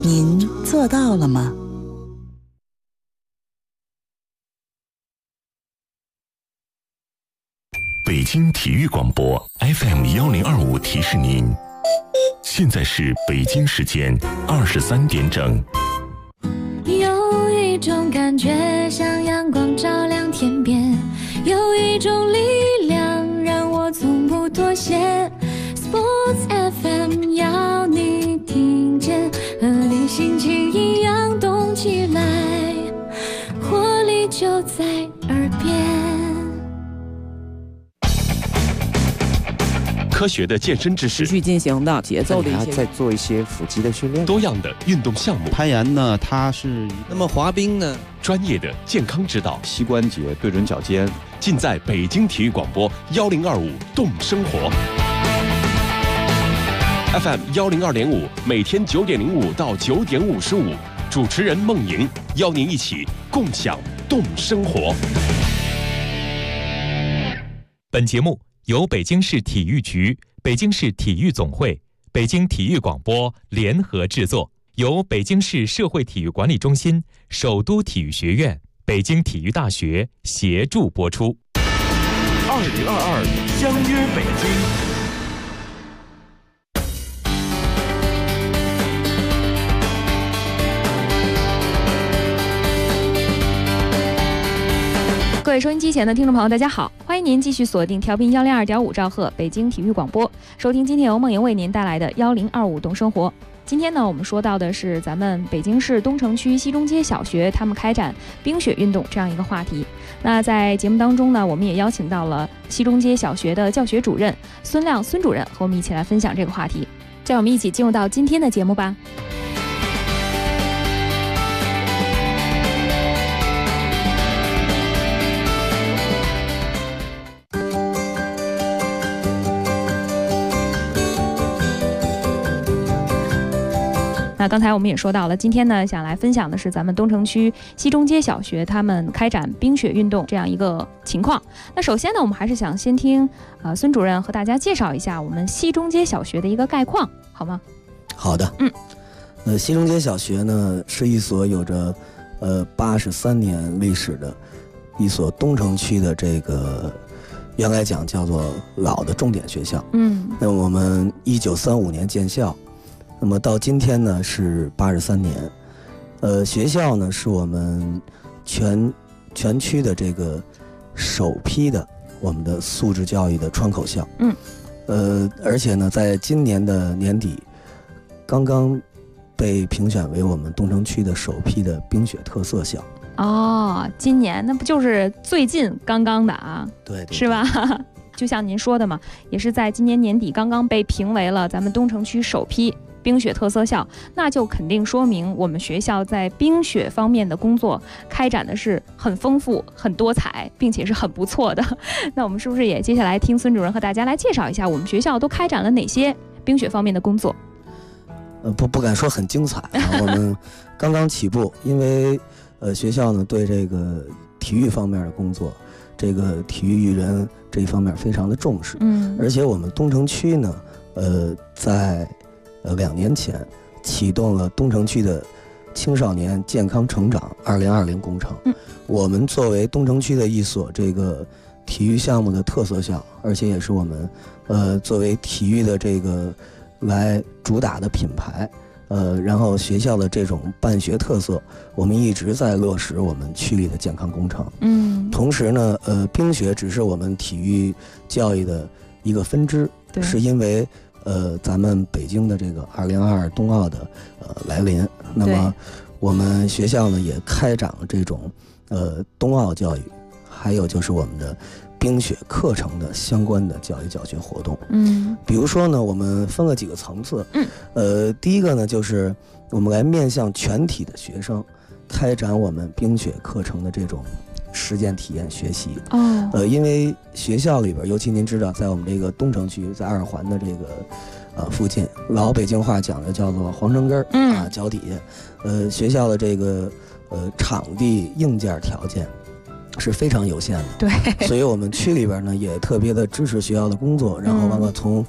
您做到了吗？ 北京体育广播 FM1025提示您，现在是北京时间23点整。 有一种感觉像阳光照亮天边，有一种力量让我从不妥协。 Sports FM 要你听见，和你心情一样动起来，活力就在耳边。 科学的健身知识， 持续进行的节奏的一些， 在做一些腹肌的训练， 多样的运动项目。 攀岩呢，它是那么滑冰呢？ 专业的健康指导， 膝关节对准脚尖， 尽在北京体育广播1025动生活 FM 102.5，每天9点05到9点55，主持人孟莹邀您一起共享动生活。 本节目由北京市体育局、北京市体育总会、北京体育广播联合制作，由北京市社会体育管理中心、首都体育学院、北京体育大学协助播出。 2022相约北京。 各位收音机前的听众朋友，大家好，欢迎您继续锁定调频102.5兆赫北京体育广播，收听今天由孟莹为您带来的1025动生活。今天呢，我们说到的是咱们北京市东城区西中街小学他们开展冰雪运动这样一个话题。那在节目当中呢，我们也邀请到了西中街小学的教学主任孙亮孙主任和我们一起来分享这个话题。让我们一起进入到今天的节目吧。那刚才我们也说到了，今天呢，想来分享的是咱们东城区西中街小学他们开展冰雪运动这样一个情况。那首先呢，我们还是想先听孙主任和大家介绍一下我们西中街小学的一个概况，好吗？ 好的。西中街小学呢是一所有着83年历史的一所东城区的这个原来讲叫做老的重点学校。那我们1935年建校。那么到今天呢是83年，学校呢是我们全区的这个首批的我们的素质教育的窗口校。而且呢在今年的年底，刚刚被评选为我们东城区的首批的冰雪特色校。哦， 今年那不就是最近刚刚的啊？ 对， 是吧？就像您说的嘛，也是在今年年底刚刚被评为了咱们东城区首批冰雪特色校，那就肯定说明我们学校在冰雪方面的工作开展的是很丰富、很多彩，并且是很不错的。那我们是不是也接下来听孙主任和大家来介绍一下我们学校都开展了哪些冰雪方面的工作？ 不敢说很精彩啊，我们刚刚起步，因为学校呢对这个体育方面的工作，这个体育育人这一方面非常的重视。而且我们东城区呢，在2年前启动了东城区的青少年健康成长2020工程。我们作为东城区的一所这个体育项目的特色校，而且也是我们作为体育的这个来主打的品牌，然后学校的这种办学特色，我们一直在落实我们区里的健康工程。同时呢，冰雪只是我们体育教育的一个分支，是因为咱们北京的这个2022冬奥的来临，那么我们学校呢也开展了这种冬奥教育，还有就是我们的冰雪课程的相关的教育教学活动。比如说呢，我们分了几个层次。第一个呢，就是我们来面向全体的学生开展我们冰雪课程的这种实践体验学习。因为学校里边，尤其您知道，在我们这个东城区，在2环的这个附近，老北京话讲的叫做皇城根啊，脚底下，学校的这个场地硬件条件是非常有限的。 对， 所以我们区里边呢也特别的支持学校的工作，然后完了从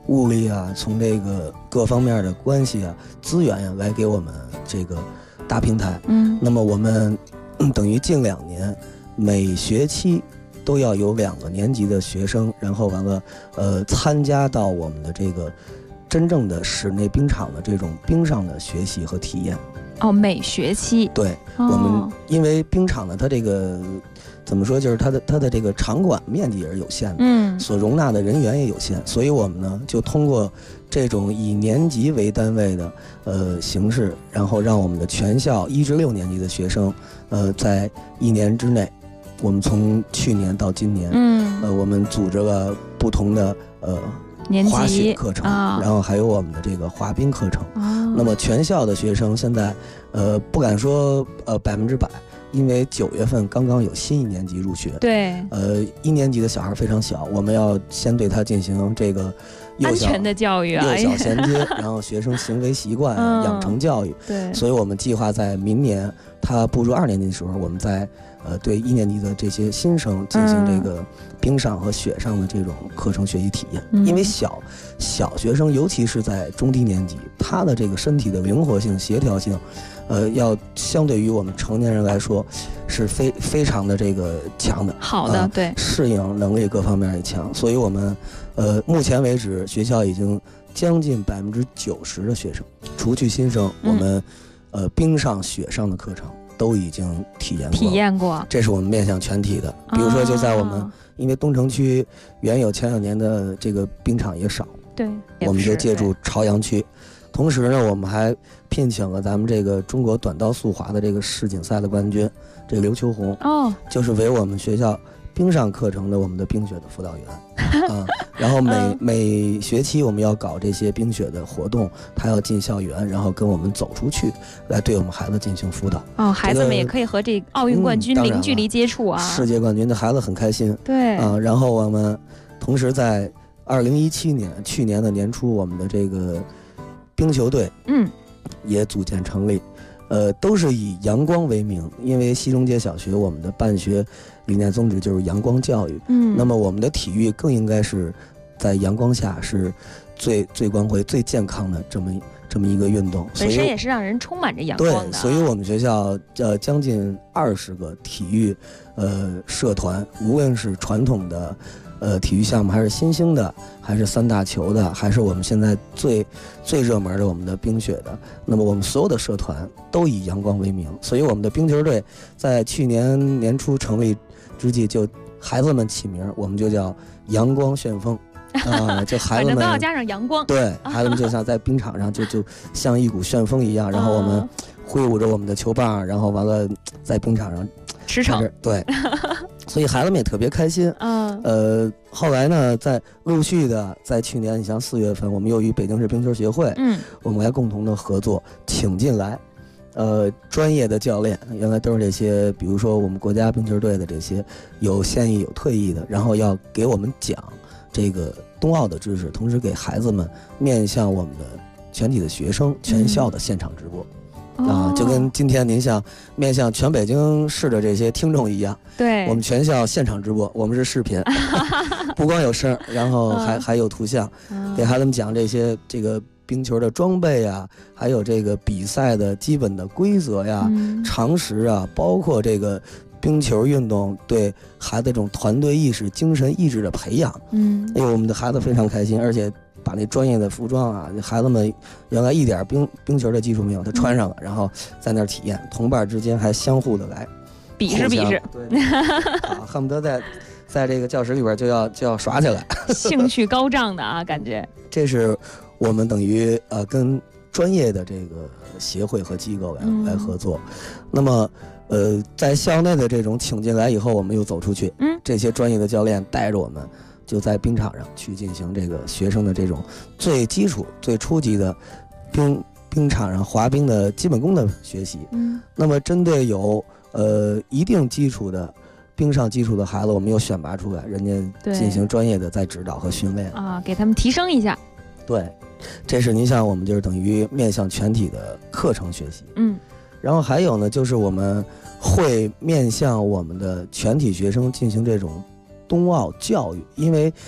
物力啊，从这个各方面的关系啊、资源呀，来给我们这个搭平台。那么我们等于近2年每学期都要有2个年级的学生，然后完了参加到我们的这个真正的室内冰场的这种冰上的学习和体验。 每学期。 对，我们因为冰场呢，它这个怎么说，就是它的这个场馆面积也是有限的，所容纳的人员也有限，所以我们呢就通过这种以年级为单位的形式，然后让我们的全校1至6年级的学生，在1年之内，我们从去年到今年，我们组织了不同的滑雪课程，然后还有我们的这个滑冰课程。那么全校的学生现在，不敢说100%，因为9月份刚刚有新1年级入学。 对。 1年级的小孩非常小，我们要先对他进行这个安全的教育啊， 幼小衔接，然后学生行为习惯养成教育。 对。 所以我们计划在明年他步入2年级的时候，我们在对1年级的这些新生进行这个冰上和雪上的这种课程学习体验。因为小学生，尤其是在中低年级，他的这个身体的灵活性、协调性，要相对于我们成年人来说，是非常的这个强的。 好的，对， 适应能力各方面也强。所以我们目前为止，学校已经将近90%的学生，除去新生，我们冰上、雪上的课程都已经体验过。这是我们面向全体的。比如说，就在我们因为东城区原有前2年的这个冰场也少， 对， 我们就借助朝阳区。同时呢，我们还聘请了咱们这个中国短道速滑的这个世锦赛的冠军，这个刘秋红，就是为我们学校冰上课程的我们的冰雪的辅导员然后每学期我们要搞这些冰雪的活动，他要进校园，然后跟我们走出去，来对我们孩子进行辅导。 孩子们也可以和这奥运冠军零距离接触啊， 世界冠军的孩子很开心。 对然后我们同时在2017年去年的年初，我们的这个冰球队也组建成立，都是以阳光为名，因为西中街小学我们的办学理念宗旨就是阳光教育。那么我们的体育更应该是在阳光下是最光辉、最健康的这么一个运动， 本身也是让人充满着阳光的。 对，所以我们学校将近20个体育社团，无论是传统的体育项目，还是新兴的，还是3大球的，还是我们现在最热门的我们的冰雪的，那么我们所有的社团都以阳光为名。所以我们的冰球队在去年年初成立之际，就孩子们起名，我们就叫阳光旋风就孩子们都要加上阳光。 对，孩子们就像在冰场上就像一股旋风一样，然后我们挥舞着我们的球棒，然后完了在冰场上驰骋。 对所以孩子们也特别开心。后来呢，在陆续的在去年，你像4月份，我们又与北京市冰球协会，我们来共同的合作，请进来专业的教练，原来都是这些，比如说我们国家冰球队的这些有现役有退役的，然后要给我们讲这个冬奥的知识，同时给孩子们面向我们的全体的学生全校的现场直播。就跟今天您像面向全北京市的这些听众一样， 对， 我们全校现场直播，我们是视频不光有声，然后还有图像，给孩子们讲这个冰球的装备啊，还有这个比赛的基本的规则呀、常识啊，包括这个冰球运动对孩子这种团队意识、精神意志的培养。因为我们的孩子非常开心，而且把那专业的服装啊，孩子们原来一点冰球的基础没有，他穿上了，然后在那儿体验，同伴之间还相互的来比试， 对恨不得在这个教室里边就要耍起来， 兴趣高涨的啊，感觉。 这是我们等于跟专业的这个协会和机构来合作。那么在校内的这种请进来以后，我们又走出去，这些专业的教练带着我们就在冰场上去进行这个学生的这种最基础最初级的冰场上滑冰的基本功的学习。那么针对有一定基础的冰上基础的孩子，我们又选拔出来，人家进行专业的再指导和训练啊，给他们提升一下。 对，这是您像我们就是等于面向全体的课程学习。然后还有呢，就是我们会面向我们的全体学生进行这种冬奥教育，因为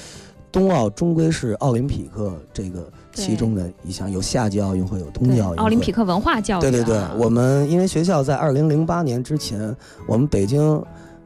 冬奥终归是奥林匹克这个其中的一项，有夏季奥运会，有冬季奥运会。 奥林匹克文化教育、啊。 对对对，我们因为学校在2008年之前，我们北京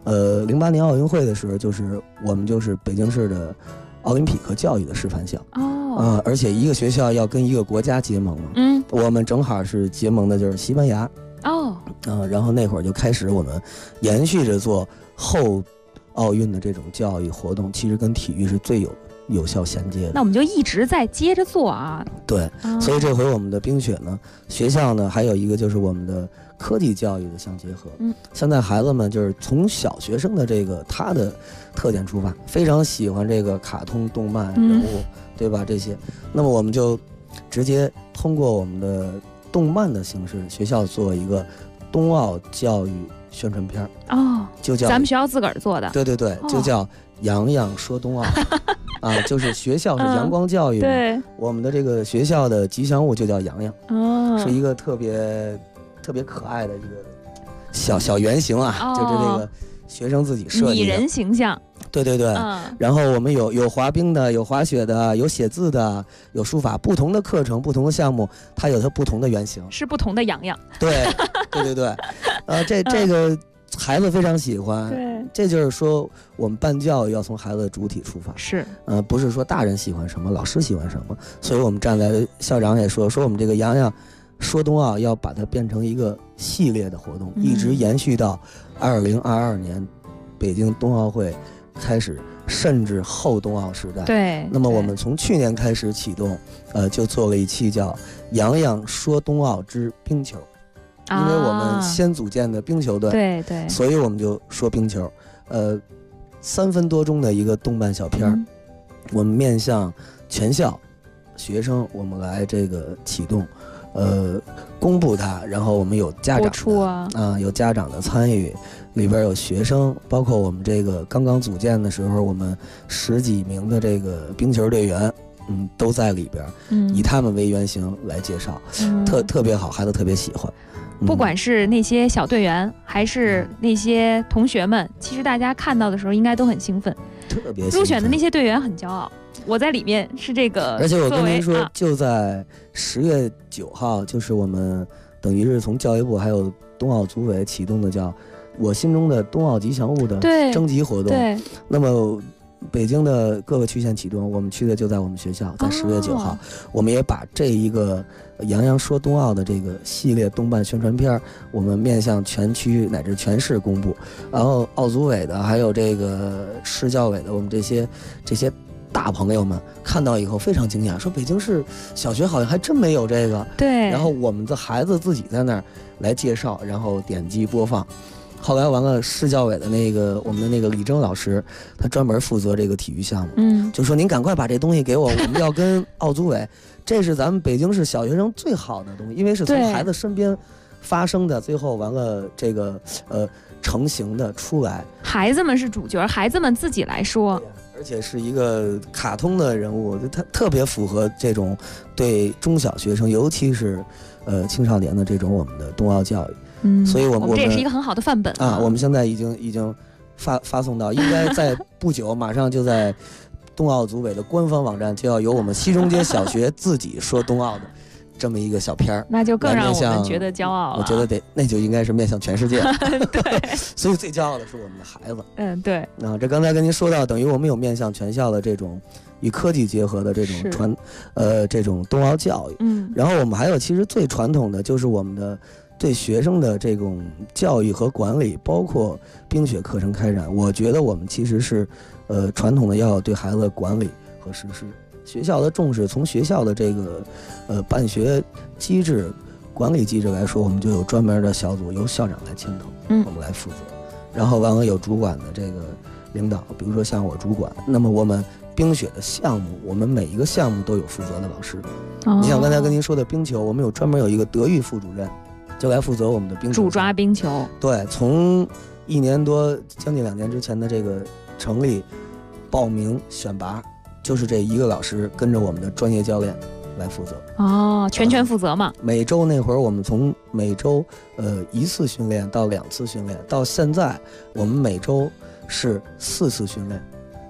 ，08年奥运会的时候，我们就是北京市的奥林匹克教育的示范校。 哦。 而且一个学校要跟一个国家结盟嘛。我们正好是结盟的就是西班牙。 哦。 然后那会儿就开始我们延续着做后奥运的这种教育活动，其实跟体育是最有效衔接的。 那我们就一直在接着做啊。 对，所以这回我们的冰雪呢，学校呢还有一个就是我们的科技教育的相结合。现在孩子们就是从小学生的这个他的特点出发，非常喜欢这个卡通动漫人物，对吧？这些，那么我们就直接通过我们的动漫的形式，学校做一个冬奥教育宣传片就叫咱们学校自个儿做的。 对对对，就叫洋洋说冬奥。就是学校是阳光教育， 对， 我们的这个学校的吉祥物就叫洋洋，是一个特别可爱的一个小原型啊，就是这个学生自己设计的拟人形象。 对对对，然后我们有滑冰的，有滑雪的，有写字的，有书法，不同的课程，不同的项目，它有它不同的原型， 是不同的洋洋。 对对对对，这个孩子非常喜欢。 对， 这就是说我们办教育要从孩子的主体出发， 是， 不是说大人喜欢什么，老师喜欢什么，所以我们站在校长也说我们这个洋洋说冬奥要把它变成一个系列的活动，一直延续到2022年北京冬奥会开始，甚至后冬奥时代。 对， 那么我们从去年开始启动，就做了一期叫《洋洋说冬奥之冰球》。因为我们先组建的冰球队， 对对， 所以我们就说冰球。3分多钟的一个动漫小片我们面向全校学生，我们来这个启动，公布它，然后我们有家长的有家长的参与，里边有学生，包括我们这个刚刚组建的时候，我们10几名的这个冰球队员。都在里边，以他们为原型来介绍，特别好，孩子特别喜欢。 不管是那些小队员，还是那些同学们，其实大家看到的时候应该都很兴奋， 特别入选的那些队员很骄傲。我在里面是这个， 而且我跟您说，就在10月9号，就是我们等于是从教育部还有冬奥组委启动的叫我心中的冬奥吉祥物的征集活动。对，那么。北京的各个区县启动，我们去的就在我们学校，在10月9号，我们也把这一个洋洋说冬奥的这个系列动漫宣传片，我们面向全区乃至全市公布。然后奥组委的，还有这个市教委的，我们这些大朋友们看到以后非常惊讶，说北京市小学好像还真没有这个。 对。 然后我们的孩子自己在那儿来介绍，然后点击播放。后来完了，市教委的我们的那个李征老师，他专门负责这个体育项目，就说您赶快把这东西给我，我们要跟奥组委，这是咱们北京市小学生最好的东西，因为是从孩子身边发生的，最后完了这个成型的出来， 孩子们是主角，孩子们自己来说， 而且是一个卡通的人物，他特别符合这种对中小学生，尤其是青少年的这种我们的冬奥教育。所以我们这也是一个很好的范本我们现在已经发送到，应该在不久马上就在冬奥组委的官方网站就要有我们西中街小学自己说冬奥的这么一个小片儿， 那就更让我们觉得骄傲了。 我觉得那就应该是面向全世界。对，所以最骄傲的是我们的孩子。 对。 这刚才跟您说到，等于我们有面向全校的这种与科技结合的这种这种冬奥教育。然后我们还有其实最传统的就是我们的。对学生的这种教育和管理，包括冰雪课程开展，我觉得我们其实是，传统的要有对孩子的管理和实施。学校的重视，从学校的这个办学机制、管理机制来说，我们就有专门的小组，由校长来牵头，我们来负责。然后完了有主管的这个领导，比如说像我主管，那么我们冰雪的项目，我们每一个项目都有负责的老师。你像刚才跟您说的冰球，我们专门有一个德育副主任。就来负责我们的冰球， 主抓冰球。 对，从1年多将近2年之前的这个成立、报名、选拔，就是这一个老师跟着我们的专业教练来负责。 全权负责嘛。 每周那会儿，我们从每周1次训练到2次训练，到现在我们每周是4次训练。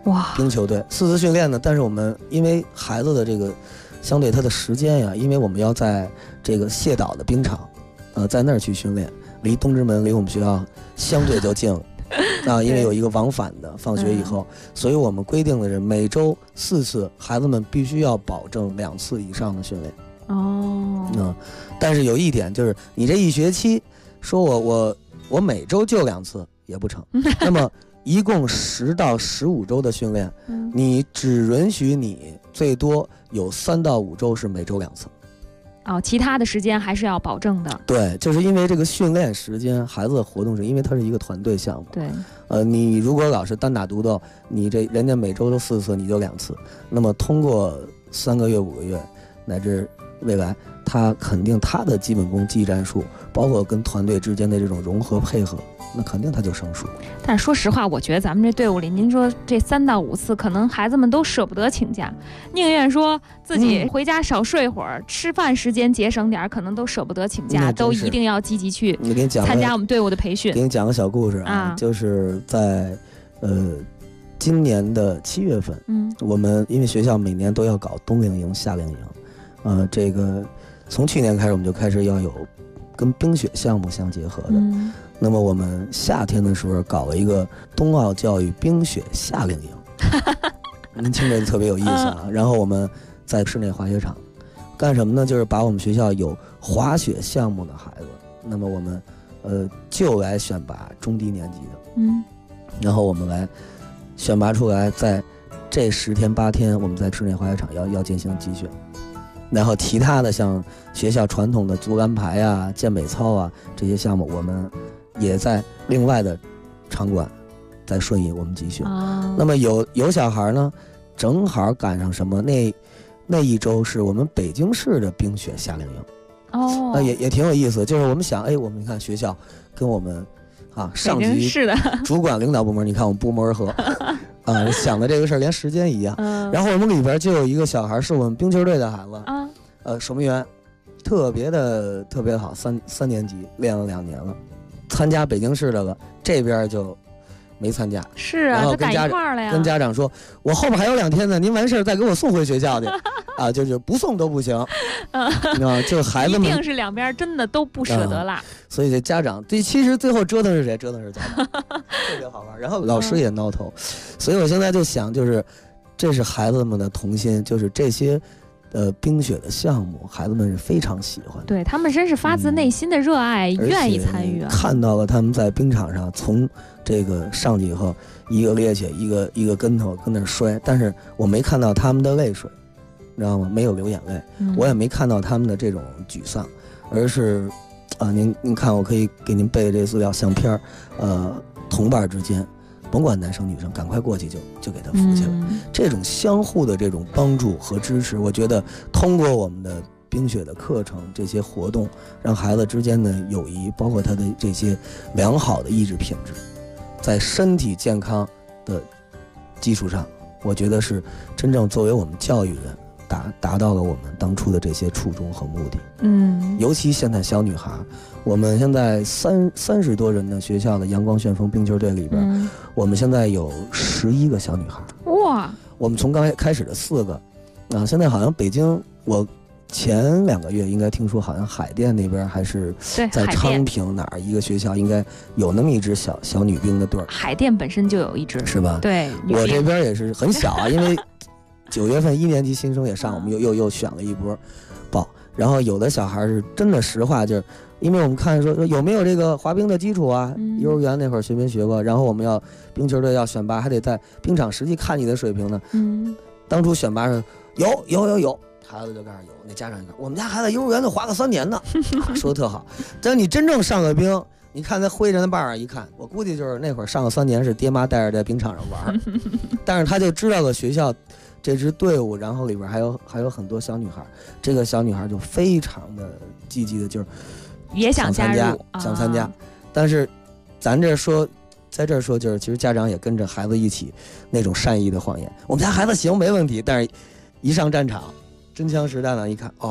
哇， 冰球队4次训练呢，但是我们因为孩子的这个相对他的时间呀，因为我们要在这个谢岛的冰场，在那儿去训练，离东直门离我们学校相对就近了。因为有一个往返的，放学以后，所以我们规定的是每周4次，孩子们必须要保证2次以上的训练。但是有一点就是，你这一学期说我每周就2次也不成，那么一共10到15周的训练，你只允许你最多有3到5周是每周2次。 其他的时间还是要保证的。 对，就是因为这个训练时间，孩子的活动是因为它是一个团队项目。 对， 你如果老是单打独斗，你这人家每周都4次，你就2次，那么通过3个月、5个月，乃至未来，他肯定他的基本功、技战术，包括跟团队之间的这种融合配合，那肯定他就生疏。 但是说实话，我觉得咱们这队伍里，您说这3到5次，可能孩子们都舍不得请假，宁愿说自己回家少睡会儿，吃饭时间节省点，可能都舍不得请假，都一定要积极去参加我们队伍的培训。 给你讲个小故事啊，就是在今年的7月份，我们因为学校每年都要搞冬令营、夏令营，这个从去年开始我们就开始要有跟冰雪项目相结合的。那么我们夏天的时候搞了一个冬奥教育冰雪夏令营，您听着特别有意思啊。然后我们在室内滑雪场干什么呢？就是把我们学校有滑雪项目的孩子，那么我们就来选拔中低年级的，然后我们来选拔出来，在这10天8天，我们在室内滑雪场要进行集选。然后其他的像学校传统的足篮排啊、健美操啊这些项目，我们也在另外的场馆在顺义我们集训。那么有小孩呢，正好赶上什么那一周是我们北京市的冰雪夏令营。也挺有意思。就是我们想，我们看学校跟我们上级主管领导部门，你看我们不谋而合。想的这个事儿连时间一样。然后我们里边就有一个小孩是我们冰球队的孩子，守门员，特别好，3年级练了2年了，参加北京市的了，这边就没参加。 是啊，他赶一块儿了呀。 跟家长说，我后面还有2天呢，您完事儿再给我送回学校去。就是不送都不行。就孩子们一定是两边真的都不舍得啦。 所以这家长，其实最后折腾是谁？折腾是家长，特别好玩。然后老师也挠头，所以我现在就想，就是这是孩子们的童心，就是这些冰雪的项目，孩子们是非常喜欢的。 对，他们真是发自内心的热爱，愿意参与。 看到了他们在冰场上从这个上去以后，一个趔趄，一个跟头跟那摔，但是我没看到他们的泪水，你知道吗？没有流眼泪，我也没看到他们的这种沮丧，而是您看，我可以给您背这资料相片，同伴之间，甭管男生女生，赶快过去就给他扶起来。这种相互的这种帮助和支持，我觉得通过我们的冰雪的课程这些活动，让孩子之间的友谊，包括他的这些良好的意志品质，在身体健康的基础上，我觉得是真正作为我们教育人达到了我们当初的这些初衷和目的。尤其现在小女孩，我们现在30多人的学校的阳光旋风冰球队里边，我们现在有11个小女孩。 哇！ 我们从刚开始的4个，现在好像北京，我前2个月应该听说，好像海淀那边还是在昌平哪儿一个学校，应该有那么一支小女兵的队。 海淀本身就有一支， 是吧？ 对， 我这边也是很小因为9月份1年级新生也上，我们又选了一波报。然后有的小孩是真的实话，就是因为我们看说有没有这个滑冰的基础啊，幼儿园那会儿学没学过，然后我们要冰球队要选拔，还得在冰场实际看你的水平呢。当初选拔是有，孩子就告诉有，那家长一看，我们家孩子幼儿园都滑了3年呢，说的特好。但你真正上个冰，你看他挥着那棒儿一看，我估计就是那会儿上了3年是爹妈带着在冰场上玩，但是他就知道了学校这支队伍，然后里边还有很多小女孩，这个小女孩就非常的积极的，就是也想加入， 想参加。但是咱这说，在这说，就是其实家长也跟着孩子一起那种善意的谎言，我们家孩子行没问题，但是一上战场真枪实弹的一看，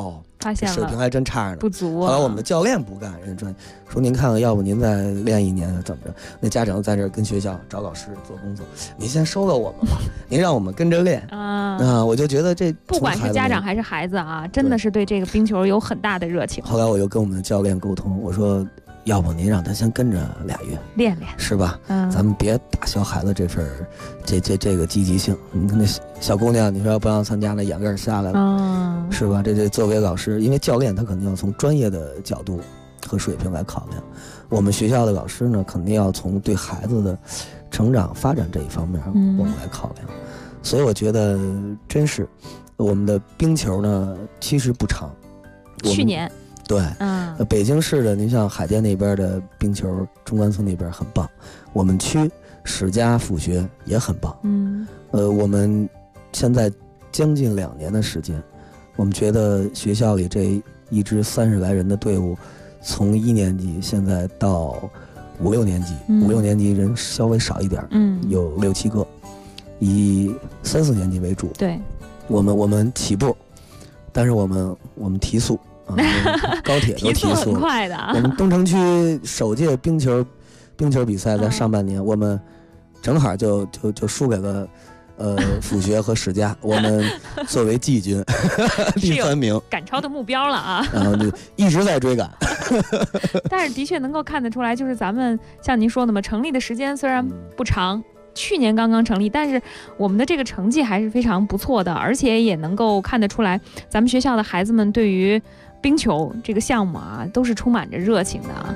发现了水平还真差着呢， 不足。 后来我们的教练不干，人专说您看看，要不您再练1年怎么着？那家长在这跟学校找老师做工作，您先收了我们吧，您让我们跟着练啊。我就觉得这不管是家长还是孩子啊，真的是对这个冰球有很大的热情。 后来我又跟我们的教练沟通，我说要不您让他先跟着2月练练， 是吧？咱们别打消孩子这份这个积极性。你看那小姑娘，你说要不让参加，那眼镜下来了，是吧？这作为老师，因为教练他肯定要从专业的角度和水平来考量，我们学校的老师呢，肯定要从对孩子的成长发展这一方面我们来考量。所以我觉得真是我们的冰球呢，其实不长。 去年对，北京市的，您像海淀那边的冰球，中关村那边很棒，我们区史家府学也很棒。我们现在将近2年的时间，我们觉得学校里这一支30来人的队伍，从1年级现在到5、6年级，5、6年级人稍微少一点，有6、7个，以3、4年级为主。对，我们起步，但是我们提速。高铁都提速很快的。 我们东城区首届冰球比赛在上半年，我们正好就输给了府学和史家，我们作为季军第3名， 赶超的目标了啊！ 然后就一直在追赶。 但是的确能够看得出来，就是咱们像您说的嘛，成立的时间虽然不长。去年刚刚成立，但是我们的这个成绩还是非常不错的，而且也能够看得出来，咱们学校的孩子们对于冰球这个项目啊，都是充满着热情的啊。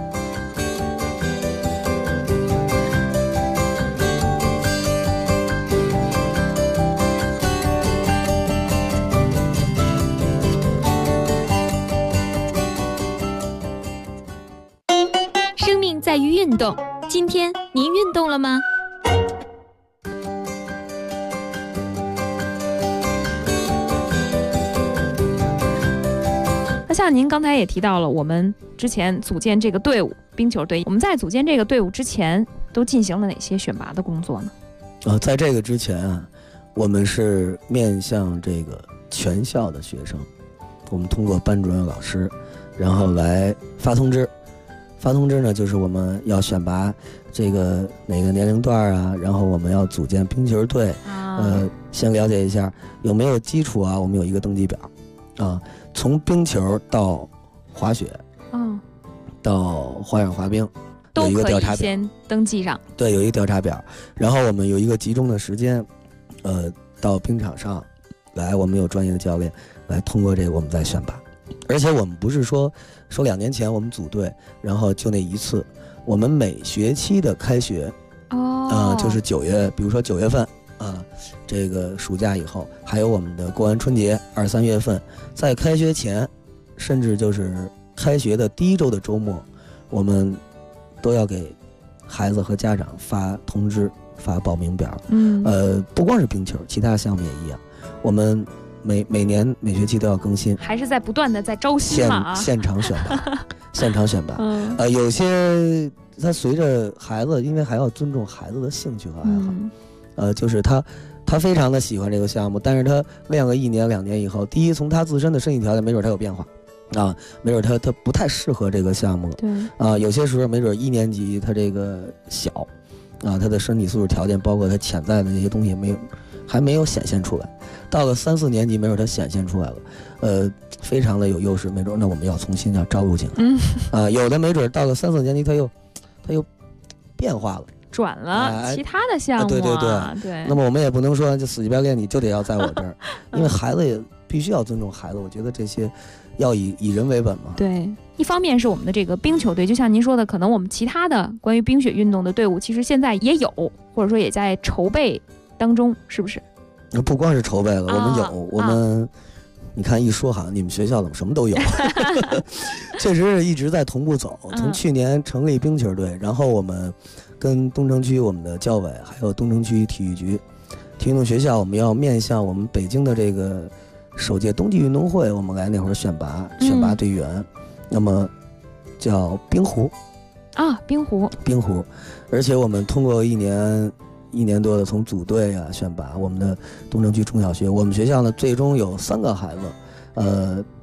生命在于运动，今天您运动了吗？ 像您刚才也提到了，我们之前组建这个队伍冰球队，我们在组建这个队伍之前都进行了哪些选拔的工作呢？ 在这个之前啊，我们是面向这个全校的学生，我们通过班主任老师，然后来发通知。发通知呢，就是我们要选拔这个哪个年龄段啊，然后我们要组建冰球队。先了解一下有没有基础啊，我们有一个登记表啊。从冰球到滑雪，到花样滑冰，有一个调查表， 先登记上。对， 有一个调查表，然后我们有一个集中的时间，到冰场上来，我们有专业的教练来通过这个我们再选拔。而且我们不是说2年前我们组队，然后就那一次，我们每学期的开学，就是9月，比如说9月份。这个暑假以后，还有我们的过完春节2、3月份，在开学前，甚至就是开学的第1周的周末，我们都要给孩子和家长发通知、发报名表。不光是冰球，其他项目也一样。我们每年每学期都要更新， 还是在不断的在招新嘛现场选拔，现场选拔。有些他随着孩子，因为还要尊重孩子的兴趣和爱好。就是他非常的喜欢这个项目，但是他练了1年2年以后，第一，从他自身的身体条件，没准他有变化，没准他不太适合这个项目了。对，有些时候没准1年级他这个小，他的身体素质条件，包括他潜在的那些东西还没有显现出来。到了3、4年级，没准他显现出来了，非常的有优势，没准那我们要重新要招入进来。有的没准到了3、4年级，他又变化了。 转了其他的项目。对。 那么我们也不能说就死乞白练，你就得要在我这儿，因为孩子也必须要尊重孩子。我觉得这些要以人为本嘛。 对，一方面是我们的这个冰球队，就像您说的，可能我们其他的关于冰雪运动的队伍，其实现在也有，或者说也在筹备当中，是不是？ 不光是筹备了，我们有，我们。你看一说好像你们学校怎么什么都有，确实是一直在同步走。从去年成立冰球队，然后我们跟东城区我们的教委，还有东城区体育局、体育运动学校，我们要面向我们北京的这个首届冬季运动会，我们来那会儿选拔队员。那么叫冰壶冰壶，而且我们通过1年多的从组队选拔我们的东城区中小学，我们学校呢最终有3个孩子，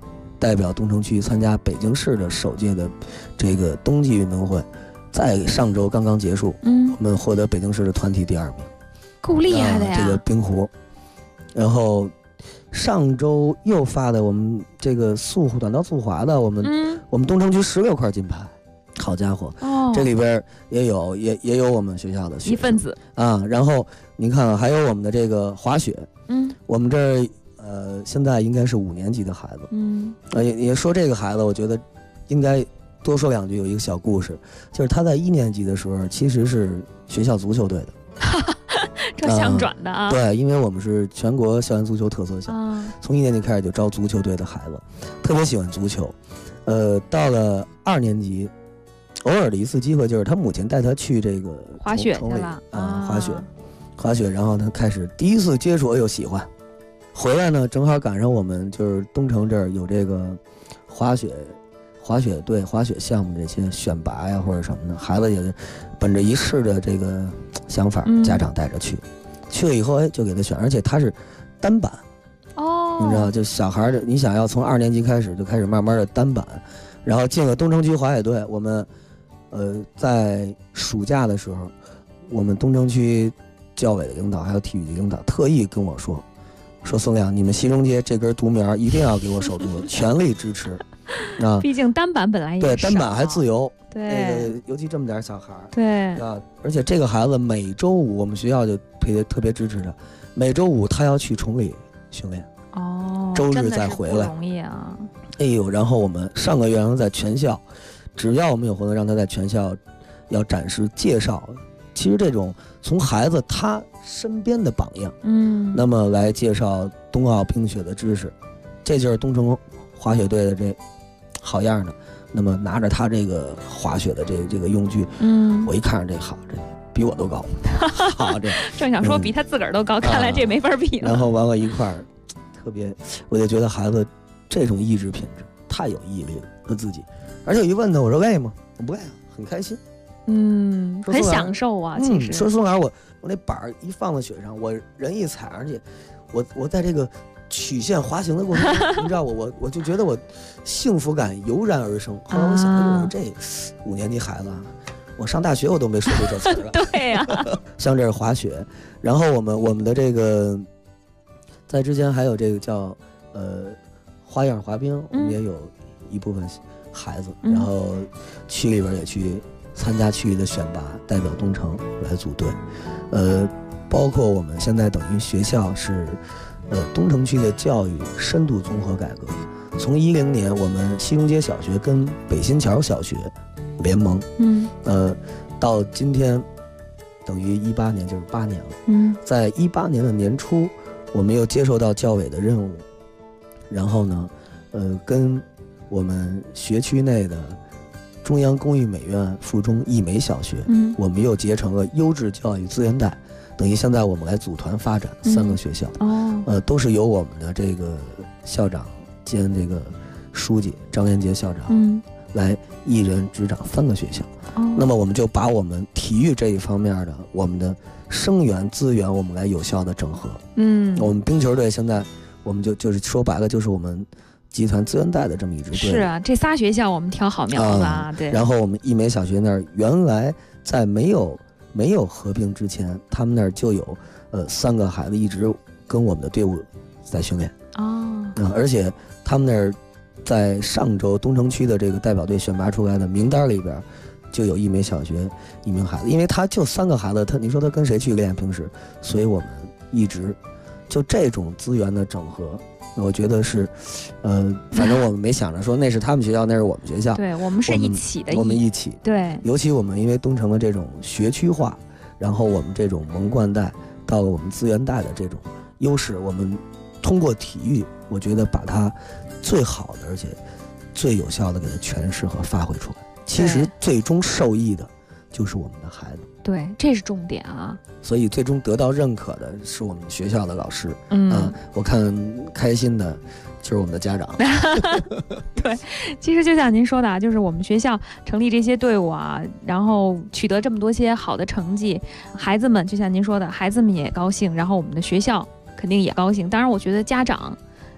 代表东城区参加北京市的首届的这个冬季运动会，在上周刚刚结束，我们获得北京市的团体第2名， 够厉害的呀！ 这个冰壶，然后上周又发的我们这个短道速滑的，我们东城区16块金牌，好家伙！这里边也有我们学校的一份子啊。然后您看啊，还有我们的这个滑雪，我们这儿现在应该是5年级的孩子，也说这个孩子，我觉得应该多说2句。有一个小故事，就是他在1年级的时候，其实是学校足球队的。 这相转的啊！ 对，因为我们是全国校园足球特色校，从1年级开始就招足球队的孩子，特别喜欢足球。到了2年级，偶尔的一次机会就是他母亲带他去这个滑雪去了滑雪，然后他开始第一次接触，又喜欢。回来呢，正好赶上我们就是东城这儿有这个滑雪队、滑雪项目这些选拔呀或者什么的，孩子也是本着一试的这个想法，家长带着去了以后，就给他选，而且他是单板你知道，就小孩的，你想要从2年级开始就开始慢慢的单板，然后进了东城区滑雪队。我们在暑假的时候，我们东城区教委的领导还有体育局领导特意跟我说孙亮，你们西中街这根独苗一定要给我守住，全力支持啊！ 毕竟单板本来也对单板还自由， 对， 尤其这么点小孩， 对啊，而且这个孩子每周5，我们学校就特别支持他，每周5他要去崇礼训练，周日再回来， 不容易啊！ 哎呦，然后我们上个月让他在全校，只要我们有活动，让他在全校要展示介绍。其实这种从孩子他身边的榜样，那么来介绍冬奥冰雪的知识，这就是东城滑雪队的这好样的。那么拿着他这个滑雪的这个用具，我一看着这好，这比我都高，好这正想说比他自个儿都高，看来这没法比了。 然后完了一块儿，特别，我就觉得孩子这种意志品质太有毅力了，他自己。而且我一问他，我说累吗？我不累啊，很开心。 很享受啊。其实说松老师，我那板一放在雪上，我人一踩上去，我在这个曲线滑行的过程中，你知道我就觉得我幸福感油然而生。后来我想，这5年级孩子，我上大学我都没说出这词儿了。 对呀， 像这是滑雪，然后我们的这个在之前还有这个叫花样滑冰，我们也有一部分孩子，然后区里边也去参加区域的选拔，代表东城来组队。包括我们现在等于学校是东城区的教育深度综合改革。从10年，我们西中街小学跟北新桥小学联盟，到今天等于18年，就是8年了。在18年的年初，我们又接受到教委的任务，然后呢，跟我们学区内的中央工艺美院附中艺美小学，我们又结成了优质教育资源带，等于现在我们来组团发展3个学校，都是由我们的这个校长兼这个书记张连杰校长，来一人执掌3个学校。那么我们就把我们体育这一方面的我们的生源资源，我们来有效的整合。我们冰球队现在我们就是说白了，就是我们集团资源带的这么一支队。 是啊，这仨学校我们挑好苗子啊。对。 然后我们艺美小学那儿原来在没有合并之前，他们那儿就有3个孩子一直跟我们的队伍在训练。而且他们那儿在上周东城区的这个代表队选拔出来的名单里边，就有艺美小学1名孩子，因为他就3个孩子，你说他跟谁去练平时？所以我们一直就这种资源的整合。我觉得是，反正我们没想着说那是他们学校，那是我们学校。 对，我们是一起的。 我们一起。 对。 尤其我们因为东城的这种学区化，然后我们这种蒙贯带到了我们资源带的这种优势，我们通过体育，我觉得把它最好的而且最有效的给它诠释和发挥出来。其实最终受益的就是我们的孩子。对， 这是重点啊！ 所以最终得到认可的是我们学校的老师。我看开心的就是我们的家长。 对，其实就像您说的啊，就是我们学校成立这些队伍啊，然后取得这么多些好的成绩，孩子们就像您说的，孩子们也高兴，然后我们的学校肯定也高兴。当然，我觉得家长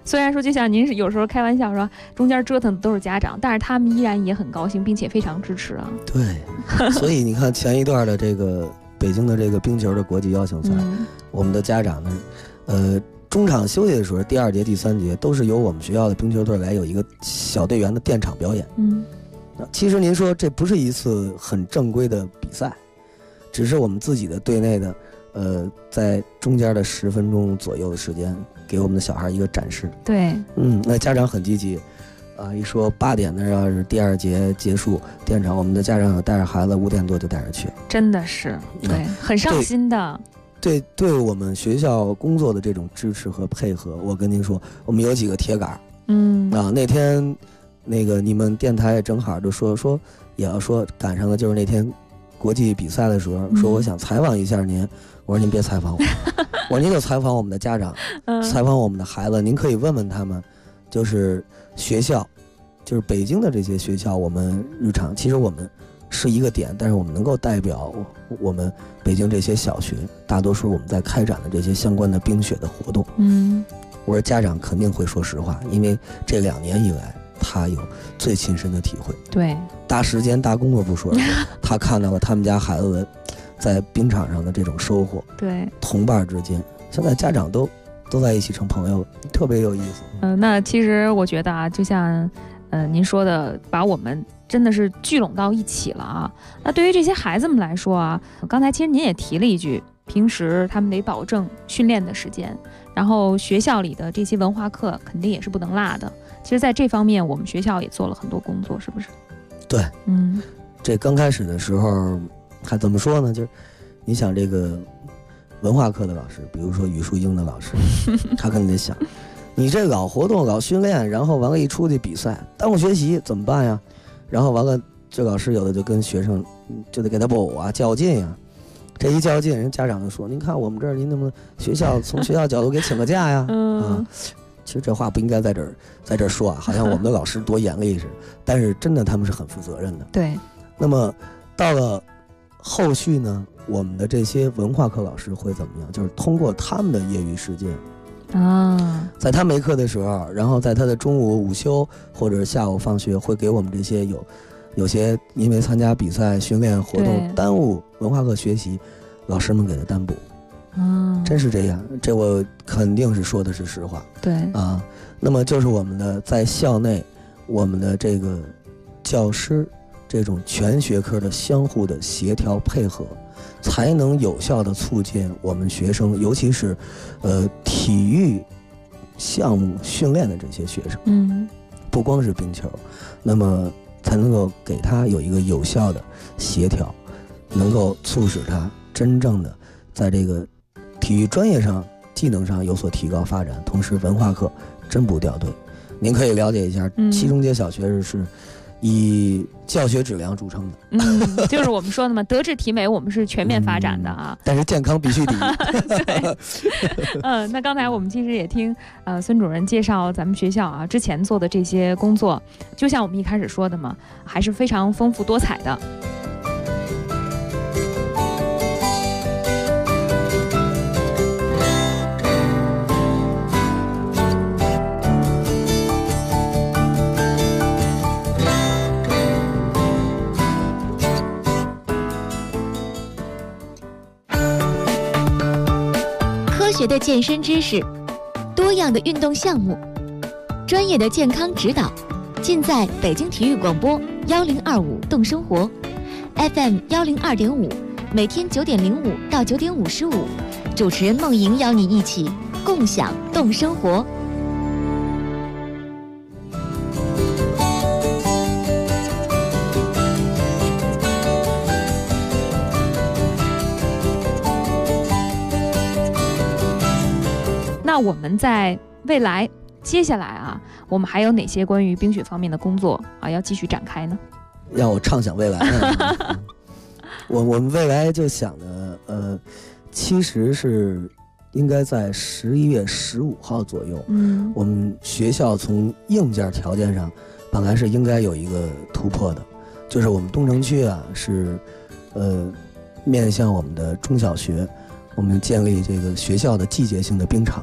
虽然说就像您有时候开玩笑说中间折腾的都是家长，但是他们依然也很高兴，并且非常支持啊。 对，所以你看前一段的这个北京的这个冰球的国际邀请赛，我们的家长呢，中场休息的时候，第2节、第3节都是由我们学校的冰球队来有一个小队员的垫场表演。其实您说这不是一次很正规的比赛，只是我们自己的队内的，在中间的10分钟左右的时间，给我们的小孩一个展示。 对， 那家长很积极，一说8点的要是第2节结束垫场，我们的家长有带着孩子5点多就带着去， 真的是对，很上心的。 对我们学校工作的这种支持和配合，我跟您说，我们有几个铁杆。那天那个你们电台也正好就说也要说赶上了，就是那天国际比赛的时候，说我想采访一下您。我说您别采访我，我说您就采访我们的家长，采访我们的孩子，您可以问问他们，就是学校，就是北京的这些学校，我们日常其实我们是一个点，但是我们能够代表我们北京这些小学，大多数我们在开展的这些相关的冰雪的活动。我说家长肯定会说实话，因为这2年以来他有最亲身的体会。 对， 大时间大功夫不说，他看到了他们家孩子的在冰场上的这种收获。 对， 同伴之间，现在家长都在一起成朋友，特别有意思。 那其实我觉得啊，就像您说的，把我们真的是聚拢到一起了啊。那对于这些孩子们来说啊，刚才其实您也提了一句，平时他们得保证训练的时间，然后学校里的这些文化课肯定也是不能落的。其实在这方面我们学校也做了很多工作，是不是？ 对，这刚开始的时候还怎么说呢，就是你想这个文化课的老师，比如说语数英的老师，他可能得想，你这搞活动搞训练，然后完了一出去比赛耽误学习怎么办呀？然后完了这老师有的就跟学生就得给他补啊，较劲呀。这一较劲，人家长就说，您看我们这儿您能不能从学校角度给请个假呀？其实这话不应该在这儿说啊，好像我们的老师多严厉似的。但是真的他们是很负责任的。 对。 那么到了后续呢，我们的这些文化课老师会怎么样？就是通过他们的业余时间在他没课的时候，然后在他的中午午休或者下午放学，会给我们这些有些因为参加比赛训练活动耽误文化课学习，老师们给他单补。真是这样，这我肯定是说的是实话。 对啊，那么就是我们的在校内，我们的这个教师这种全学科的相互的协调配合，才能有效的促进我们学生，尤其是体育项目训练的这些学生，不光是冰球，那么才能够给他有一个有效的协调，能够促使他真正的在这个体育专业上、技能上有所提高发展，同时文化课真不掉队。您可以了解一下，七中街小学是以教学质量著称的。 就是我们说的嘛，德智体美我们是全面发展的啊。 但是健康必须第一。 对。那刚才我们其实也听孙主任介绍咱们学校啊之前做的这些工作，就像我们一开始说的嘛，还是非常丰富多彩的。 科学的健身知识，多样的运动项目，专业的健康指导，尽在北京体育广播1025动生活 FM 102.5，每天9点05到9点55，主持人梦莹邀你一起共享动生活。 那我们在未来接下来啊，我们还有哪些关于冰雪方面的工作啊要继续展开呢？ 让我畅想未来。我们未来就想的其实是应该在11月15号左右，我们学校从硬件条件上本来是应该有一个突破的，就是我们东城区啊是面向我们的中小学，我们建立这个学校的季节性的冰场。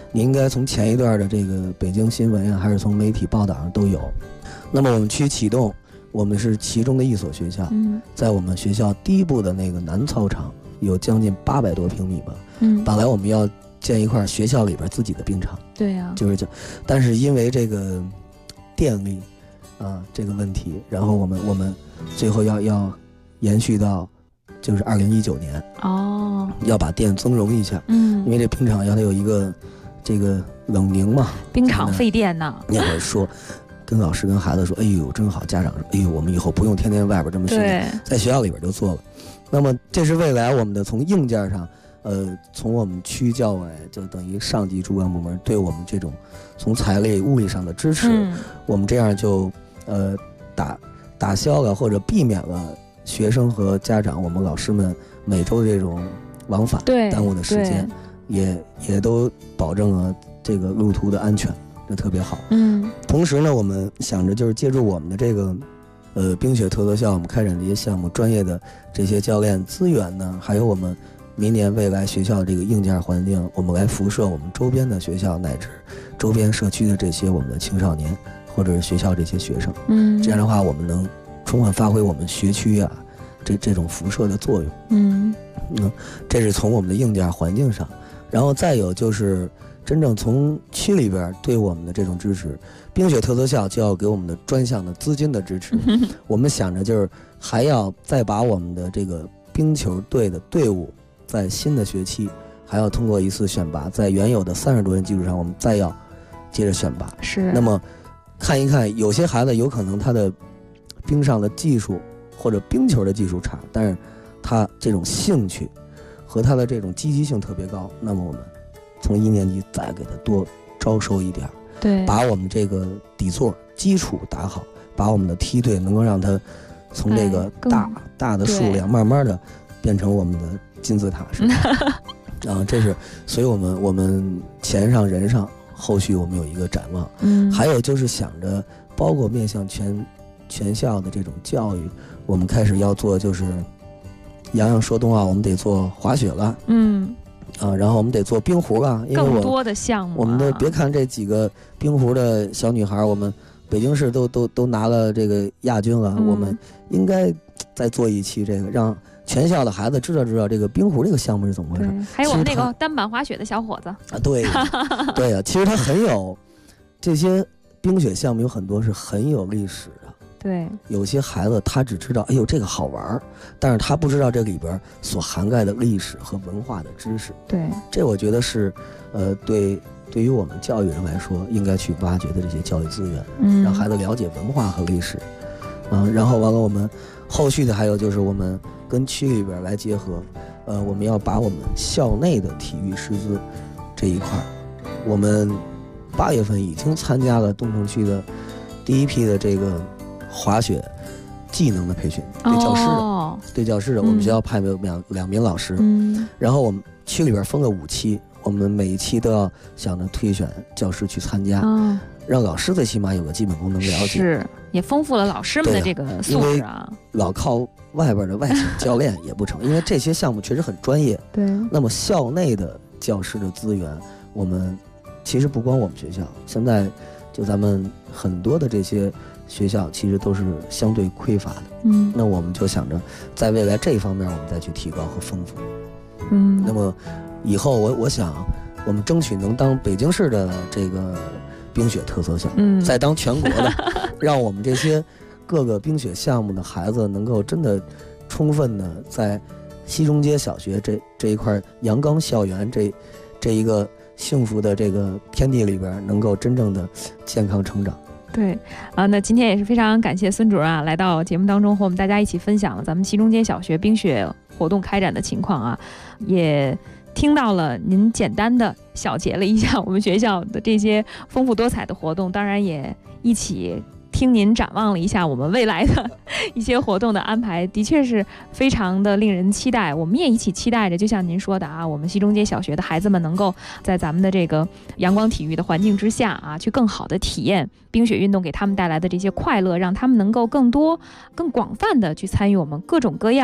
你应该从前一段的这个北京新闻啊，还是从媒体报道上都有。那么我们区启动，我们是其中的一所学校，在我们学校第一部的那个南操场有将近800多平米吧。本来我们要建一块学校里边自己的冰场， 对呀， 但是因为这个电力这个问题，然后我们最后要延续到就是2019年要把电增容一下，因为这冰场要它有一个这个冷凝嘛， 冰场费电呢。 那会儿说跟老师跟孩子说，哎呦真好，家长说，哎呦我们以后不用天天外边这么训练，在学校里边就做了。那么这是未来我们的从硬件上，从我们区教委就等于上级主管部门对我们这种从财力物力上的支持，我们这样就打消了或者避免了学生和家长我们老师们每周这种往返耽误的时间，也都保证了这个路途的安全，这特别好。同时呢，我们想着就是借助我们的这个冰雪特色校，我们开展这些项目，专业的这些教练资源呢，还有我们明年未来学校这个硬件环境，我们来辐射我们周边的学校乃至周边社区的这些我们的青少年或者是学校这些学生。这样的话我们能充分发挥我们学区啊这种辐射的作用。这是从我们的硬件环境上，然后再有就是真正从区里边对我们的这种支持，冰雪特色校就要给我们的专项的资金的支持。我们想着就是还要再把我们的这个冰球队的队伍在新的学期还要通过一次选拔，在原有的30多人基础上我们再要接着选拔。 是， 那么看一看有些孩子有可能他的冰上的技术或者冰球的技术差，但是他这种兴趣和他的这种积极性特别高，那么我们从1年级再给他多招收一点， 对， 把我们这个底座基础打好，把我们的梯队能够让他从这个大的数量慢慢的变成我们的金字塔式。这是，所以我们钱上人上后续我们有一个展望。还有就是想着包括面向全校的这种教育，我们开始要做就是洋洋说冬奥我们得做滑雪了，然后我们得做冰壶了，因为更多的项目。 我们的别看这几个冰壶的小女孩，我们北京市都拿了这个亚军了，我们应该再做一期这个，让全校的孩子知道这个冰壶这个项目是怎么回事。 还有我们那个单板滑雪的小伙子对对呀，其实他很有这些冰雪项目有很多是很有历史的。 对， 有些孩子他只知道哎呦这个好玩，但是他不知道这里边所涵盖的历史和文化的知识。 对， 这我觉得是对于我们教育人来说应该去挖掘的这些教育资源，让孩子了解文化和历史。然后完了我们后续的还有就是我们跟区里边来结合，我们要把我们校内的体育师资这一块，我们8月份已经参加了东城区的第一批的这个滑雪技能的培训，对教师的，我们学校派2名老师，然后我们区里边分了5期，我们每一期都要想着推选教师去参加，让老师最起码有个基本功能了解， 是也丰富了老师们的这个素质啊。 老靠外边的外请教练也不成，因为这些项目确实很专业。 对， 那么校内的教师的资源，我们其实不光我们学校，现在就咱们很多的这些学校其实都是相对匮乏的。那我们就想着在未来这一方面我们再去提高和丰富。那么以后我想我们争取能当北京市的这个冰雪特色校，再当全国的，让我们这些各个冰雪项目的孩子能够真的充分的在西中街小学这一块阳刚校园这一个幸福的这个天地里边能够真正的健康成长。 对那今天也是非常感谢孙主任来到节目当中和我们大家一起分享了咱们西中街小学冰雪活动开展的情况也听到了您简单的小结了一下我们学校的这些丰富多彩的活动，当然也一起听您展望了一下我们未来的一些活动的安排，的确是非常的令人期待。我们也一起期待着，就像您说的我们西中街小学的孩子们能够在咱们的这个阳光体育的环境之下去更好的体验冰雪运动给他们带来的这些快乐，让他们能够更多更广泛的去参与我们各种各样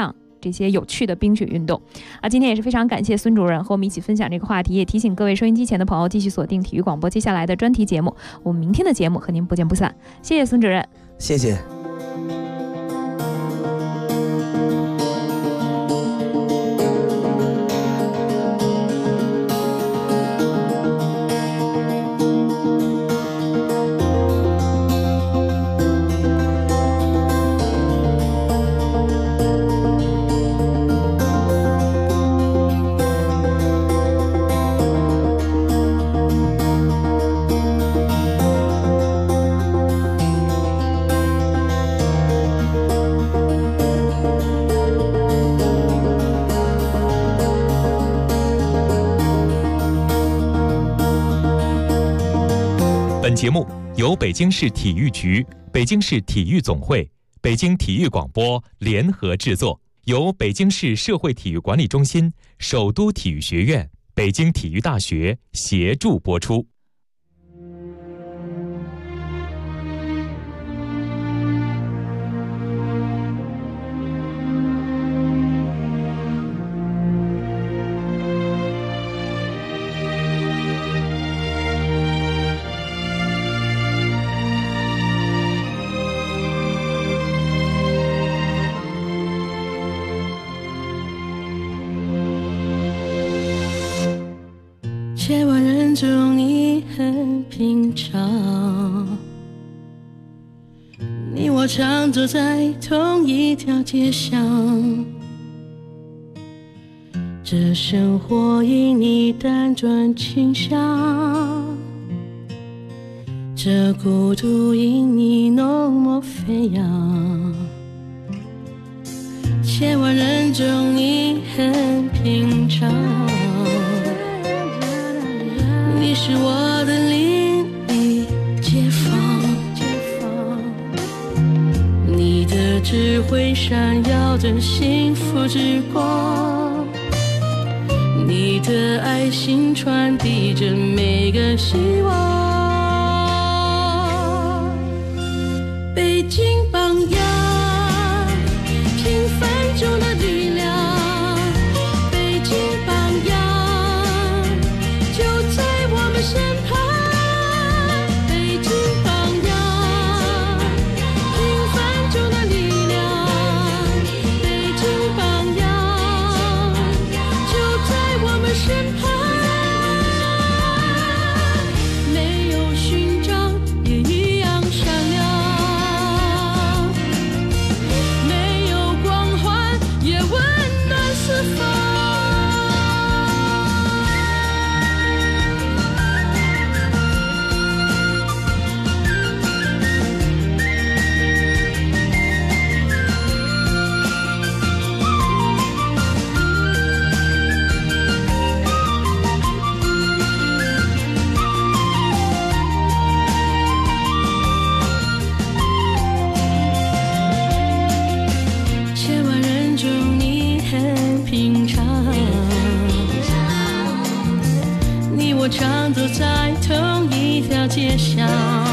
这些有趣的冰雪运动啊。今天也是非常感谢孙主任和我们一起分享这个话题，也提醒各位收音机前的朋友继续锁定体育广播接下来的专题节目，我们明天的节目和您不见不散。谢谢孙主任。 谢谢。 本节目由北京市体育局、北京市体育总会、北京体育广播联合制作，由北京市社会体育管理中心、首都体育学院、北京体育大学协助播出。 千万人中你很平常，你我常走在同一条街上，这生活因你辗转倾向，这孤独因你浓墨飞扬。千万人中你很平常，你是我的邻里街坊，你的智慧闪耀着幸福之光，你的爱心传递着每个希望。北京榜样，平凡中的力量，北京榜样就在我们身旁。北京榜样，平凡中的力量，北京榜样就在我们身旁。没有勋章也一样闪亮，没有光环也温暖四方。千万人中你很平常，你我常走在同一条街上，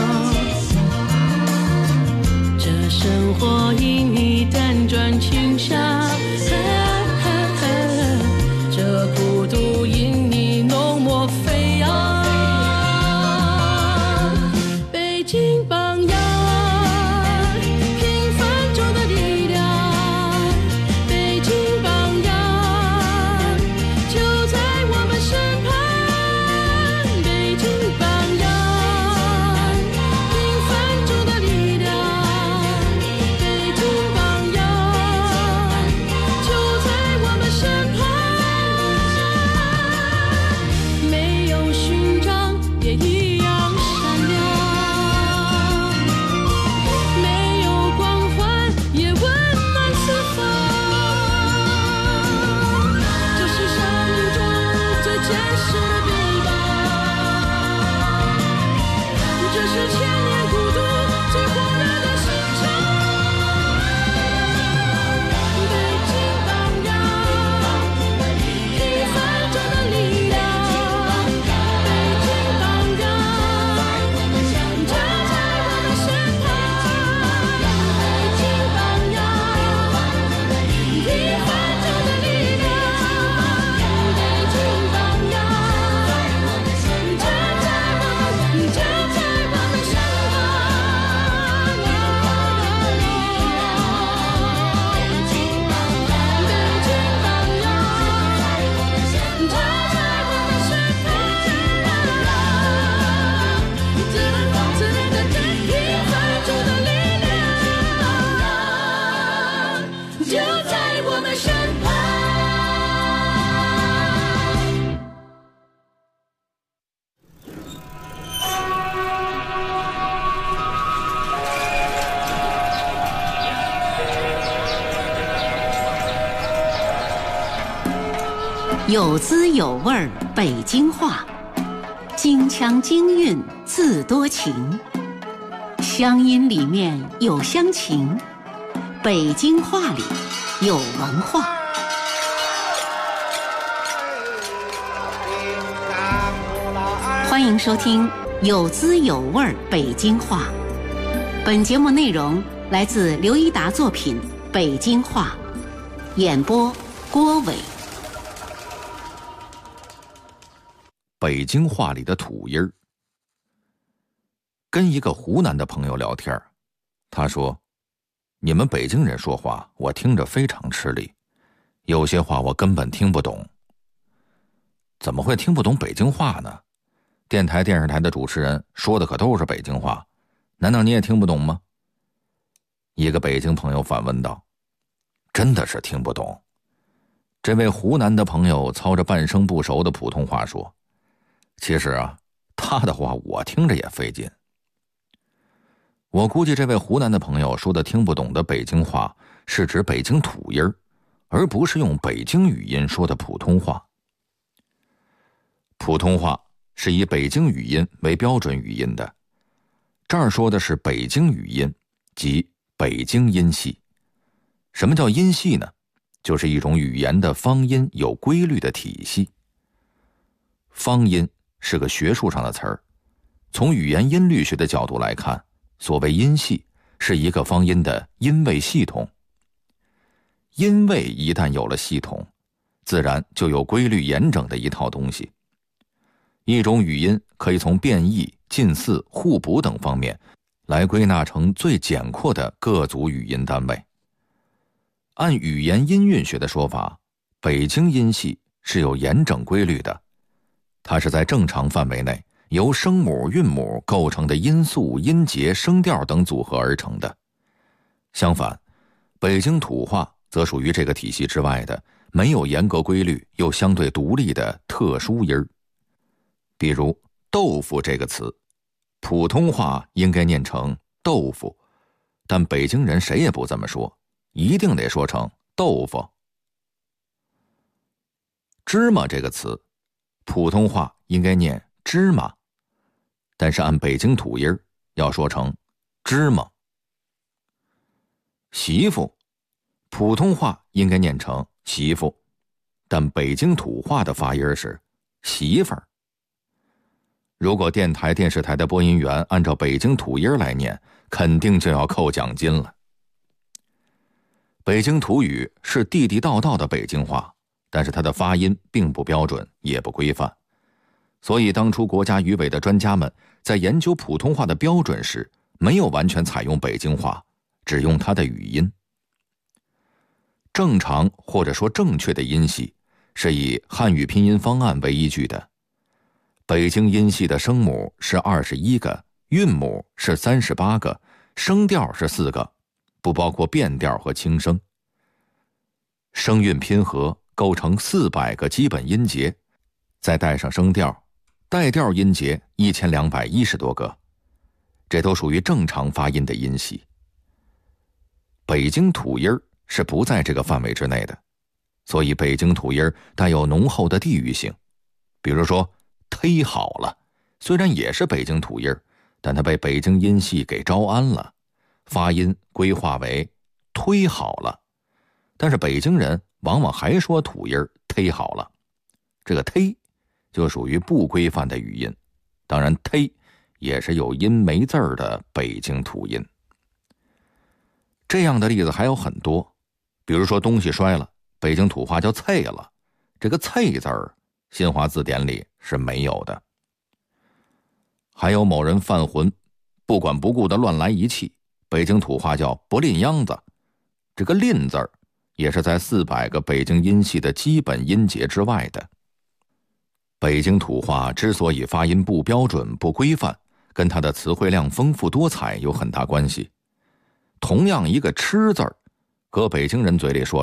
这生活因你辗转倾向，这孤独因你浓墨飞扬。北京榜样，平凡中的力量，北京榜样就在我们身旁。北京榜样，平凡中的力量，北京的身旁。 有滋有味儿北京话，京腔京韵字多情，乡音里面有乡情，北京话里有文化。欢迎收听有滋有味儿北京话。本节目内容来自刘一达作品《北京话》，演播郭伟。 北京话里的土音儿。跟一个湖南的朋友聊天，他说：“你们北京人说话，我听着非常吃力，有些话我根本听不懂。”怎么会听不懂北京话呢？电台、电视台的主持人说的可都是北京话，难道你也听不懂吗？一个北京朋友反问道：“真的是听不懂。”这位湖南的朋友操着半生不熟的普通话说：“其实啊，他的话我听着也费劲。”我估计这位湖南的朋友说的听不懂的北京话是指北京土音儿，而不是用北京语音说的普通话。普通话是以北京语音为标准语音的，这儿说的是北京语音，即北京音系。什么叫音系呢？就是一种语言的方音有规律的体系。方音是个学术上的词儿，从语言音律学的角度来看，所谓音系是一个方音的音位系统。音位一旦有了系统，自然就有规律严整的一套东西。一种语音可以从变异、近似、互补等方面来归纳成最简括的各组语音单位。按语言音韵学的说法，北京音系是有严整规律的，它是在正常范围内由声母、韵母构成的音素、音节、声调等组合而成的。相反，北京土话则属于这个体系之外的没有严格规律又相对独立的特殊音儿。比如豆腐这个词，普通话应该念成豆腐，但北京人谁也不这么说，一定得说成豆腐。芝麻这个词，普通话应该念芝麻，但是按北京土音要说成芝麻。媳妇，普通话应该念成媳妇，但北京土话的发音是媳妇儿。如果电台、电视台的播音员按照北京土音来念，肯定就要扣奖金了。北京土语是地地道道的北京话，但是它的发音并不标准，也不规范。所以当初国家语委的专家们在研究普通话的标准时，没有完全采用北京话，只用它的语音。正常或者说正确的音系是以汉语拼音方案为依据的。北京音系的声母是21个，韵母是38个，声调是4个，不包括变调和轻声。声韵拼合构成400个基本音节，再带上声调，带调音节1210多个，这都属于正常发音的音系。北京土音是不在这个范围之内的，所以北京土音带有浓厚的地域性。比如说忒好了，虽然也是北京土音，但它被北京音系给招安了，发音规划为忒好了。但是北京人往往还说土音忒好了，这个忒就属于不规范的语音，当然忒也是有音没字儿的北京土音。这样的例子还有很多，比如说东西摔了，北京土话叫啐了，这个啐字儿新华字典里是没有的。还有某人犯浑，不管不顾的乱来一气，北京土话叫不吝秧子，这个吝字儿也是在400个北京音系的基本音节之外的。北京土话之所以发音不标准不规范，跟它的词汇量丰富多彩有很大关系。同样一个吃字儿，搁北京人嘴里说出来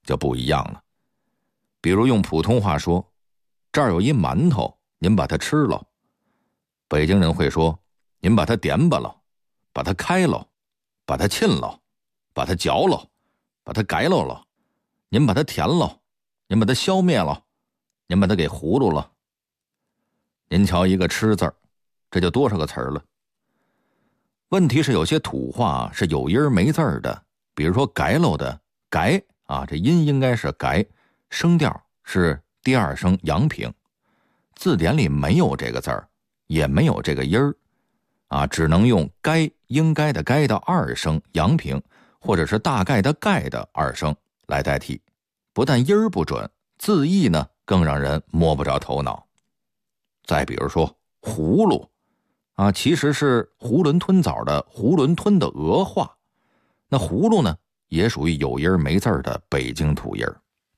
就不一样了。比如用普通话说，这儿有一馒头，您把它吃了。北京人会说，您把它点吧了，把它开了，把它沁了，把它嚼了，把它改了，您把它填了，您把它消灭了，您把它给葫芦了。您瞧一个吃字儿，这就多少个词儿了。问题是有些土话是有音没字儿的，比如说改喽的改啊，这音应该是改，声调是第二声阳平，字典里没有这个字儿，也没有这个音儿啊，只能用该应该的该的二声阳平，或者是大概的概的二声来代替。不但音儿不准，字义呢更让人摸不着头脑。再比如说葫芦啊，其实是囫囵吞枣的囫囵吞的俄话，那葫芦呢也属于有音没字的北京土音。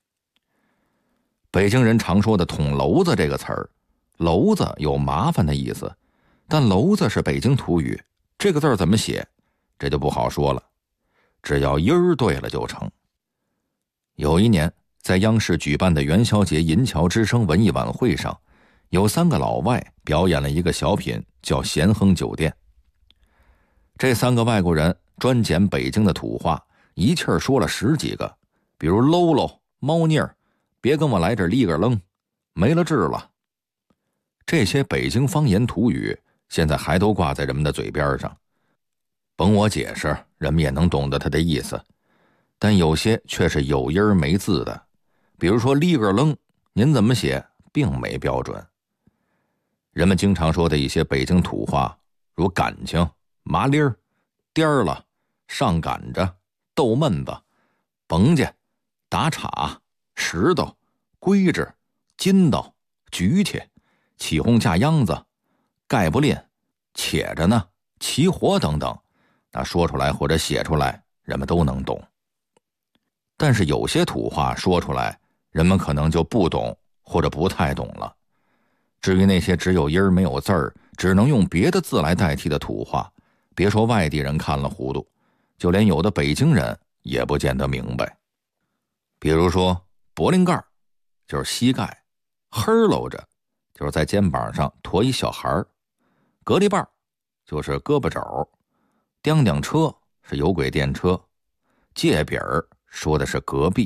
北京人常说的捅娄子这个词儿，娄子有麻烦的意思，但娄子是北京土语，这个字儿怎么写这就不好说了，只要音儿对了就成。有一年在央视举办的元宵节银桥之声文艺晚会上，有3个老外表演了一个小品叫《咸亨酒店》。这3个外国人专捡北京的土话，一气儿说了10几个，比如喽喽、猫腻儿、别跟我来这立个愣、没了治了。这些北京方言土语现在还都挂在人们的嘴边上，甭我解释，人们也能懂得它的意思。但有些却是有音没字的，比如说立个愣，您怎么写并没标准。人们经常说的一些北京土话，如感情、麻利儿、颠儿了、上赶着、逗闷子、甭家、打岔、石头、规制、筋道、举起、起哄架秧子、盖不吝、且着呢、起火等等，那说出来或者写出来人们都能懂。但是有些土话说出来人们可能就不懂或者不太懂了。至于那些只有音没有字儿，只能用别的字来代替的土话，别说外地人看了糊涂，就连有的北京人也不见得明白。比如说脖领盖就是膝盖，黑搂着就是在肩膀上驮一小孩儿，隔离瓣就是胳膊肘，叮叮车是有轨电车，界饼说的是隔壁。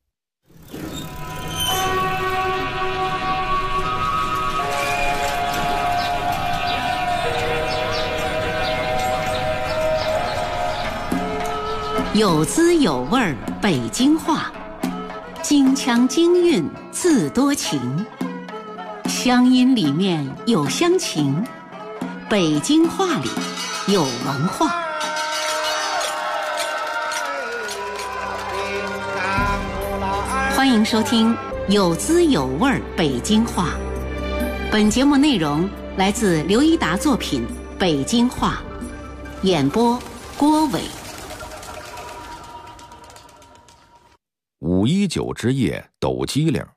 有滋有味北京话，京腔京韵自多情，乡音里面有乡情，北京话里有文化。欢迎收听有滋有味北京话。本节目内容来自刘一达作品《北京话》，演播郭伟。 519之夜抖机灵。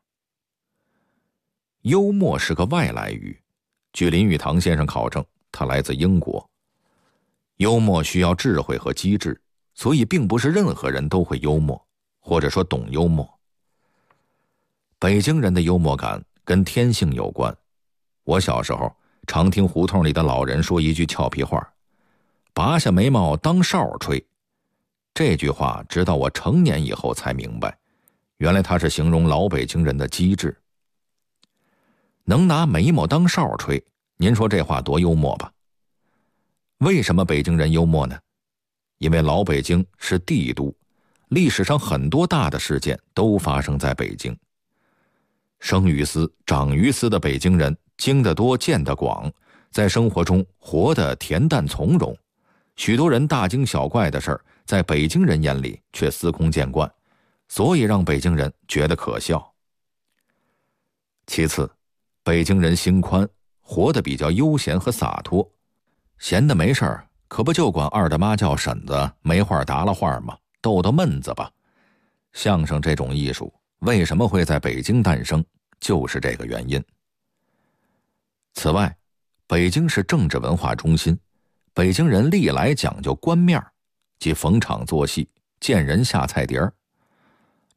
幽默是个外来语，据林语堂先生考证，他来自英国。幽默需要智慧和机智，所以并不是任何人都会幽默，或者说懂幽默。北京人的幽默感跟天性有关。我小时候常听胡同里的老人说一句俏皮话，拔下眉毛当哨吹。这句话直到我成年以后才明白，原来他是形容老北京人的机智。能拿眉毛当哨吹，您说这话多幽默吧？为什么北京人幽默呢？因为老北京是帝都，历史上很多大的事件都发生在北京。生于斯长于斯的北京人经得多见得广，在生活中活得恬淡从容，许多人大惊小怪的事儿在北京人眼里却司空见惯，所以让北京人觉得可笑。其次，北京人心宽，活得比较悠闲和洒脱，闲的没事儿可不就管二大妈叫婶子，没话搭了话吗？逗逗闷子吧。相声这种艺术为什么会在北京诞生，就是这个原因。此外，北京是政治文化中心，北京人历来讲究官面，即逢场作戏，见人下菜碟儿。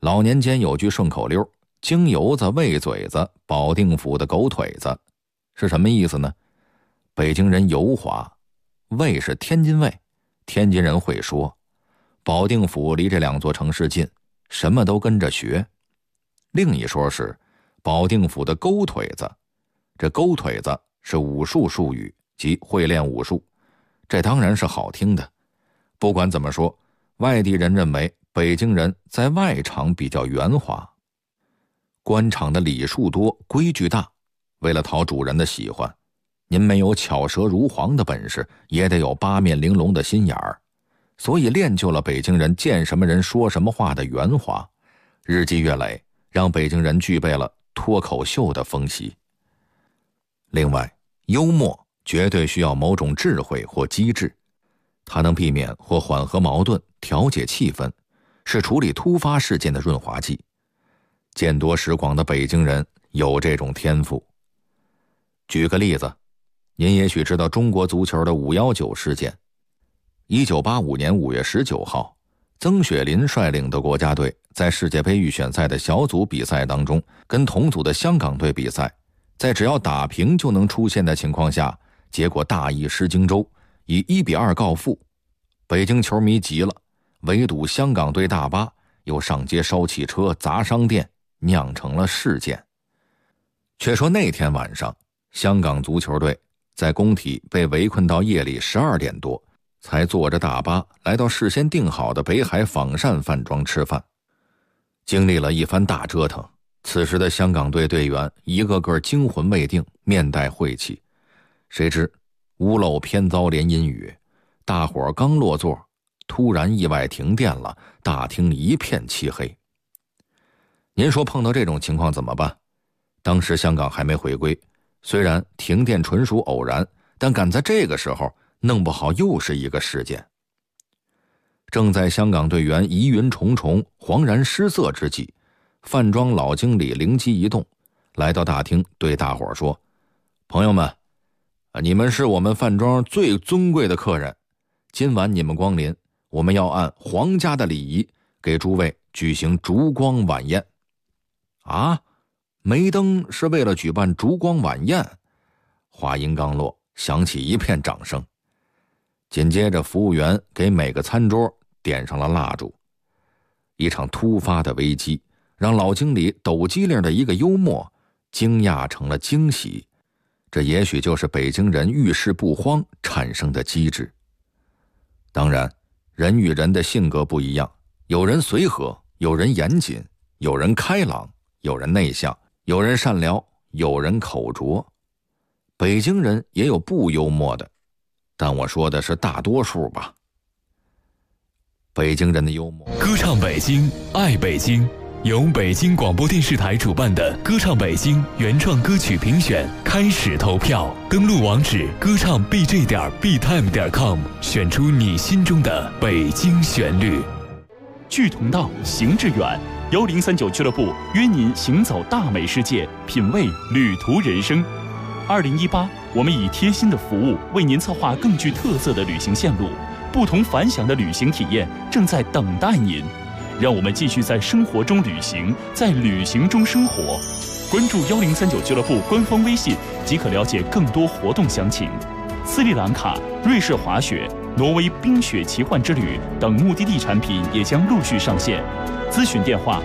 老年间有句顺口溜，京油子喂嘴子，保定府的狗腿子，是什么意思呢？北京人油滑，卫是天津卫，天津人会说，保定府离这2座城市近，什么都跟着学。另一说是保定府的勾腿子，这勾腿子是武术术语，即会练武术，这当然是好听的。不管怎么说，外地人认为北京人在外场比较圆滑。官场的礼数多，规矩大，为了讨主人的喜欢，您没有巧舌如簧的本事，也得有八面玲珑的心眼儿，所以练就了北京人见什么人说什么话的圆滑，日积月累，让北京人具备了脱口秀的风习。另外，幽默绝对需要某种智慧或机智，它能避免或缓和矛盾，调节气氛，是处理突发事件的润滑剂。见多识广的北京人有这种天赋。举个例子，您也许知道中国足球的519事件。1985年5月19号，曾雪林率领的国家队在世界杯预选赛的小组比赛当中，跟同组的香港队比赛，在只要打平就能出线的情况下，结果大意失荆州，以1-2告负。北京球迷急了，围堵香港队大巴，又上街烧汽车、砸商店，酿成了事件。却说那天晚上，香港足球队在工体被围困到夜里12点多，才坐着大巴来到事先订好的北海仿膳饭庄吃饭。经历了一番大折腾，此时的香港队队员一个个惊魂未定，面带晦气。谁知屋漏偏遭连阴雨，大伙刚落座，突然意外停电了，大厅一片漆黑。您说碰到这种情况怎么办？当时香港还没回归，虽然停电纯属偶然，但赶在这个时候弄不好又是一个事件。正在香港队员疑云重重、惶然失色之际，饭庄老经理灵机一动，来到大厅对大伙说：朋友们，你们是我们饭庄最尊贵的客人，今晚你们光临，我们要按皇家的礼仪给诸位举行烛光晚宴。啊，梅登是为了举办烛光晚宴？话音刚落，响起一片掌声。紧接着服务员给每个餐桌点上了蜡烛。一场突发的危机让老经理抖机灵的一个幽默惊讶成了惊喜，这也许就是北京人遇事不慌产生的机智。当然，人与人的性格不一样，有人随和，有人严谨，有人开朗，有人内向，有人善良，有人口拙。北京人也有不幽默的，但我说的是大多数吧。北京人的幽默， 歌唱北京，爱北京，由北京广播电视台主办的歌唱北京原创歌曲评选开始投票，登录网址歌唱 bj.btime.com， 选出你心中的北京旋律。 距同道，行致远，1039俱乐部约您行走大美世界，品味旅途人生。2018，我们以贴心的服务为您策划更具特色的旅行线路，不同凡响的旅行体验正在等待您。让我们继续在生活中旅行，在旅行中生活。关注1039俱乐部官方微信即可了解更多活动详情。斯里兰卡、瑞士滑雪、挪威冰雪奇幻之旅等目的地产品也将陆续上线。咨询电话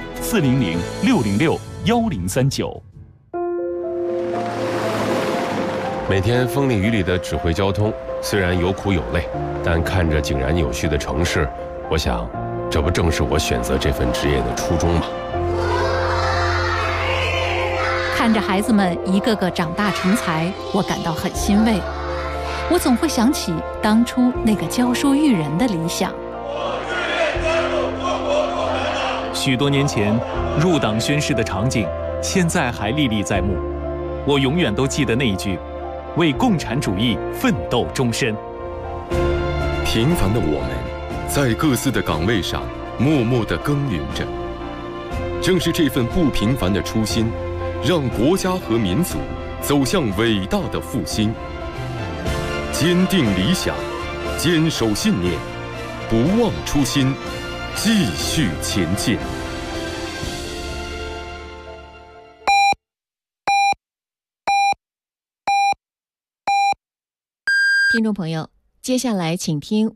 400-606-1039。 每天风里雨里的指挥交通，虽然有苦有累，但看着井然有序的城市，我想，这不正是我选择这份职业的初衷吗？ 看着孩子们一个个长大成才，我感到很欣慰。我总会想起当初那个教书育人的理想。 许多年前入党宣誓的场景，现在还历历在目。我永远都记得那一句：为共产主义奋斗终身。 平凡的我们，在各自的岗位上默默地耕耘着。正是这份不平凡的初心，让国家和民族走向伟大的复兴。坚定理想，坚守信念，不忘初心，继续前进。 听众朋友，接下来请听